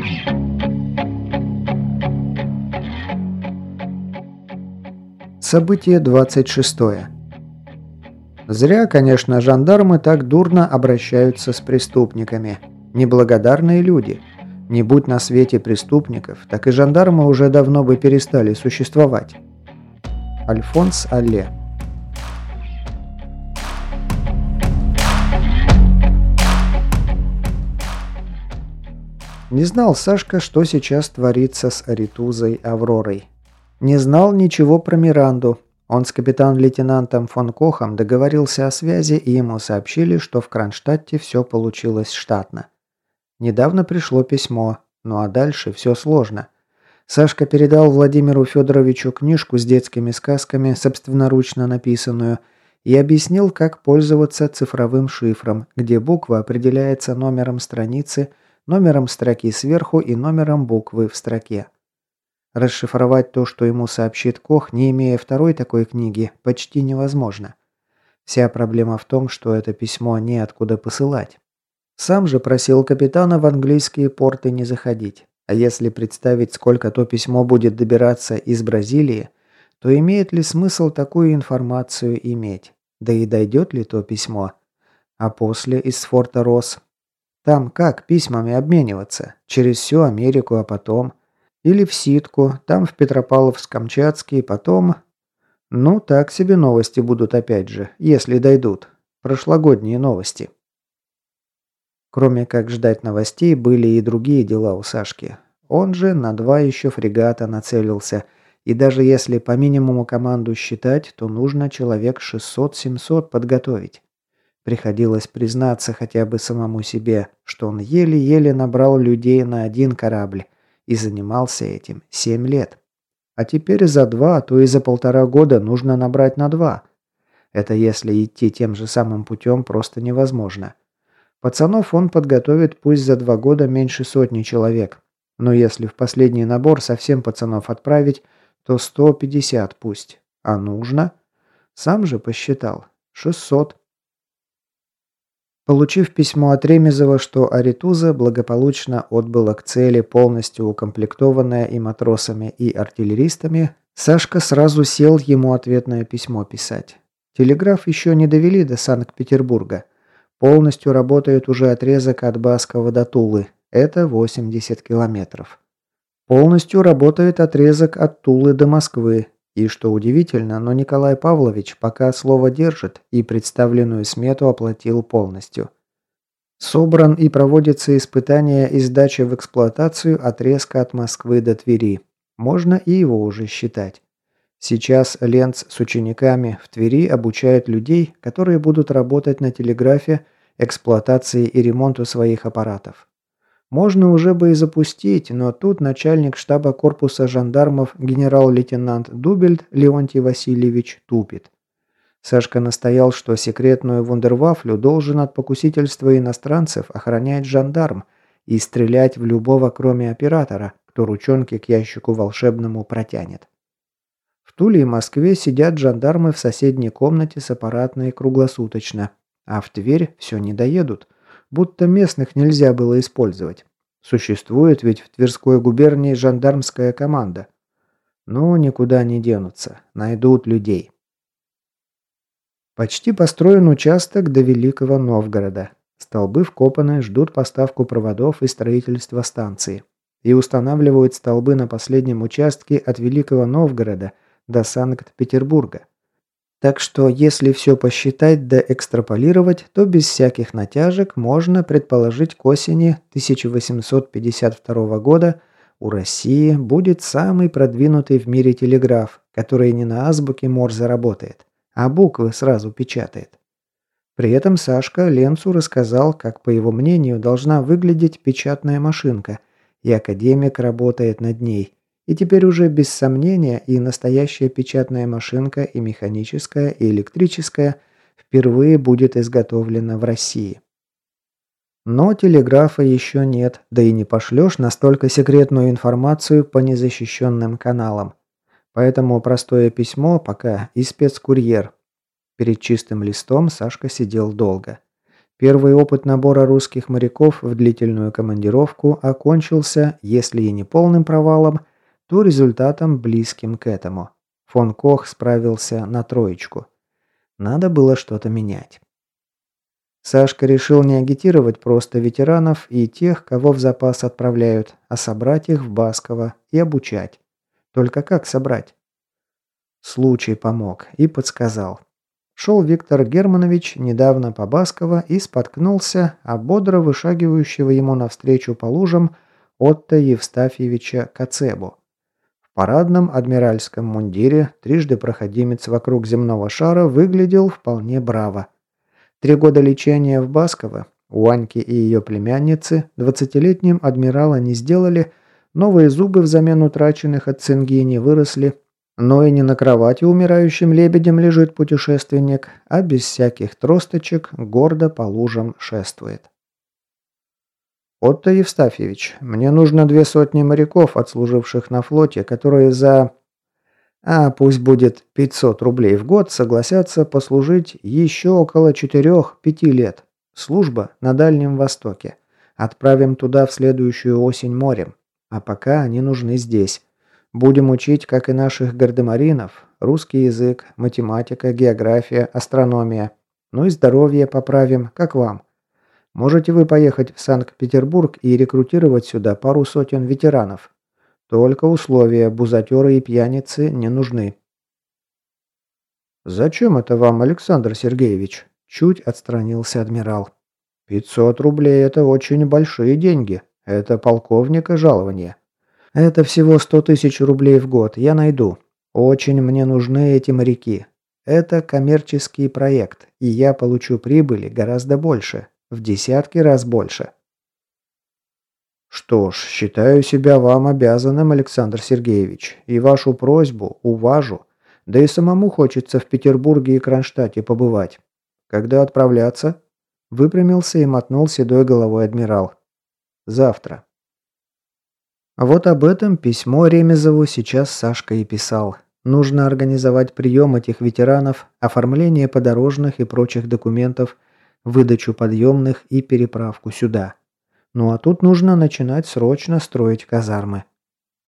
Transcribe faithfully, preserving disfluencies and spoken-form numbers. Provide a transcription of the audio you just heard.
Событие двадцать шестое. Зря, конечно, жандармы так дурно обращаются с преступниками. Неблагодарные люди. Не будь на свете преступников, так и жандармы уже давно бы перестали существовать. Альфонс Алле. Не знал Сашка, что сейчас творится с Аритузой Авророй. Не знал ничего про Миранду. Он с капитан-лейтенантом фон Кохом договорился о связи, и ему сообщили, что в Кронштадте все получилось штатно. Недавно пришло письмо, ну а дальше все сложно. Сашка передал Владимиру Федоровичу книжку с детскими сказками, собственноручно написанную, и объяснил, как пользоваться цифровым шифром, где буква определяется номером страницы, номером строки сверху и номером буквы в строке. Расшифровать то, что ему сообщит Кох, не имея второй такой книги, почти невозможно. Вся проблема в том, что это письмо неоткуда посылать. Сам же просил капитана в английские порты не заходить. А если представить, сколько то письмо будет добираться из Бразилии, то имеет ли смысл такую информацию иметь? Да и дойдет ли то письмо? А после из форта Росс? Там как письмами обмениваться? Через всю Америку, а потом... Или в Ситку, там в Петропавловск-Камчатский, потом... Ну, так себе новости будут опять же, если дойдут. Прошлогодние новости. Кроме как ждать новостей, были и другие дела у Сашки. Он же на два еще фрегата нацелился. И даже если по минимуму команду считать, то нужно человек шестьсот-семьсот подготовить. Приходилось признаться хотя бы самому себе, что он еле-еле набрал людей на один корабль. И занимался этим семь лет. А теперь за два, а то и за полтора года нужно набрать на два. Это если идти тем же самым путем просто невозможно. Пацанов он подготовит пусть за два года меньше сотни человек. Но если в последний набор совсем пацанов отправить, то сто пятьдесят пусть. А нужно? Сам же посчитал. шестьсот. Получив письмо от Ремезова, что Аритуза благополучно отбыла к цели, полностью укомплектованная и матросами, и артиллеристами, Сашка сразу сел ему ответное письмо писать. Телеграф еще не довели до Санкт-Петербурга. Полностью работает уже отрезок от Баскова до Тулы. Это восемьдесят километров. Полностью работает отрезок от Тулы до Москвы. И, что удивительно, но Николай Павлович пока слово держит и представленную смету оплатил полностью. Собран и проводится испытание и сдача в эксплуатацию отрезка от Москвы до Твери. Можно и его уже считать. Сейчас Ленц с учениками в Твери обучает людей, которые будут работать на телеграфе, эксплуатации и ремонту своих аппаратов. Можно уже бы и запустить, но тут начальник штаба корпуса жандармов генерал-лейтенант Дубельт Леонтий Васильевич тупит. Сашка настоял, что секретную вундервафлю должен от покусительства иностранцев охранять жандарм и стрелять в любого, кроме оператора, кто ручонки к ящику волшебному протянет. В Туле и Москве сидят жандармы в соседней комнате с аппаратной круглосуточно, а в Тверь все не доедут. Будто местных нельзя было использовать. Существует ведь в Тверской губернии жандармская команда. Ну, никуда не денутся. Найдут людей. Почти построен участок до Великого Новгорода. Столбы вкопаны, ждут поставку проводов и строительства станции. И устанавливают столбы на последнем участке от Великого Новгорода до Санкт-Петербурга. Так что, если все посчитать да экстраполировать, то без всяких натяжек можно предположить к осени тысяча восемьсот пятьдесят второго года у России будет самый продвинутый в мире телеграф, который не на азбуке Морзе работает, а буквы сразу печатает. При этом Сашка Ленцу рассказал, как, по его мнению, должна выглядеть печатная машинка, и академик работает над ней. И теперь уже без сомнения и настоящая печатная машинка, и механическая, и электрическая впервые будет изготовлена в России. Но телеграфа еще нет, да и не пошлешь настолько секретную информацию по незащищенным каналам. Поэтому простое письмо пока и спецкурьер. Перед чистым листом Сашка сидел долго. Первый опыт набора русских моряков в длительную командировку окончился, если и не полным провалом, то результатом близким к этому. Фон Кох справился на троечку. Надо было что-то менять. Сашка решил не агитировать просто ветеранов и тех, кого в запас отправляют, а собрать их в Басково и обучать. Только как собрать? Случай помог и подсказал. Шел Виктор Германович недавно по Басково и споткнулся о бодро вышагивающего ему навстречу по лужам Отто Евстафьевича Коцебу. В парадном адмиральском мундире трижды проходимец вокруг земного шара выглядел вполне браво. Три года лечения в Басково у Аньки и ее племянницы двадцатилетним адмирала не сделали, новые зубы взамен утраченных от цинги не выросли, но и не на кровати умирающим лебедем лежит путешественник, а без всяких тросточек гордо по лужам шествует. «Отто Евстафьевич, мне нужно две сотни моряков, отслуживших на флоте, которые за... А пусть будет пятьсот рублей в год, согласятся послужить еще около четырёх-пяти лет. Служба на Дальнем Востоке. Отправим туда в следующую осень морем. А пока они нужны здесь. Будем учить, как и наших гардемаринов, русский язык, математика, география, астрономия. Ну и здоровье поправим, как вам. Можете вы поехать в Санкт-Петербург и рекрутировать сюда пару сотен ветеранов. Только условия, бузатеры и пьяницы не нужны». «Зачем это вам, Александр Сергеевич?» Чуть отстранился адмирал. «Пятьсот рублей – это очень большие деньги. Это полковника жалование. Это всего сто тысяч рублей в год, я найду. Очень мне нужны эти моряки. Это коммерческий проект, и я получу прибыли гораздо больше, в десятки раз больше». «Что ж, считаю себя вам обязанным, Александр Сергеевич, и вашу просьбу уважу. Да и самому хочется в Петербурге и Кронштадте побывать. Когда отправляться?» Выпрямился и мотнул седой головой адмирал. «Завтра». Вот об этом письмо Ремезову сейчас Сашка и писал. Нужно организовать прием этих ветеранов, оформление подорожных и прочих документов, выдачу подъемных и переправку сюда. Ну а тут нужно начинать срочно строить казармы.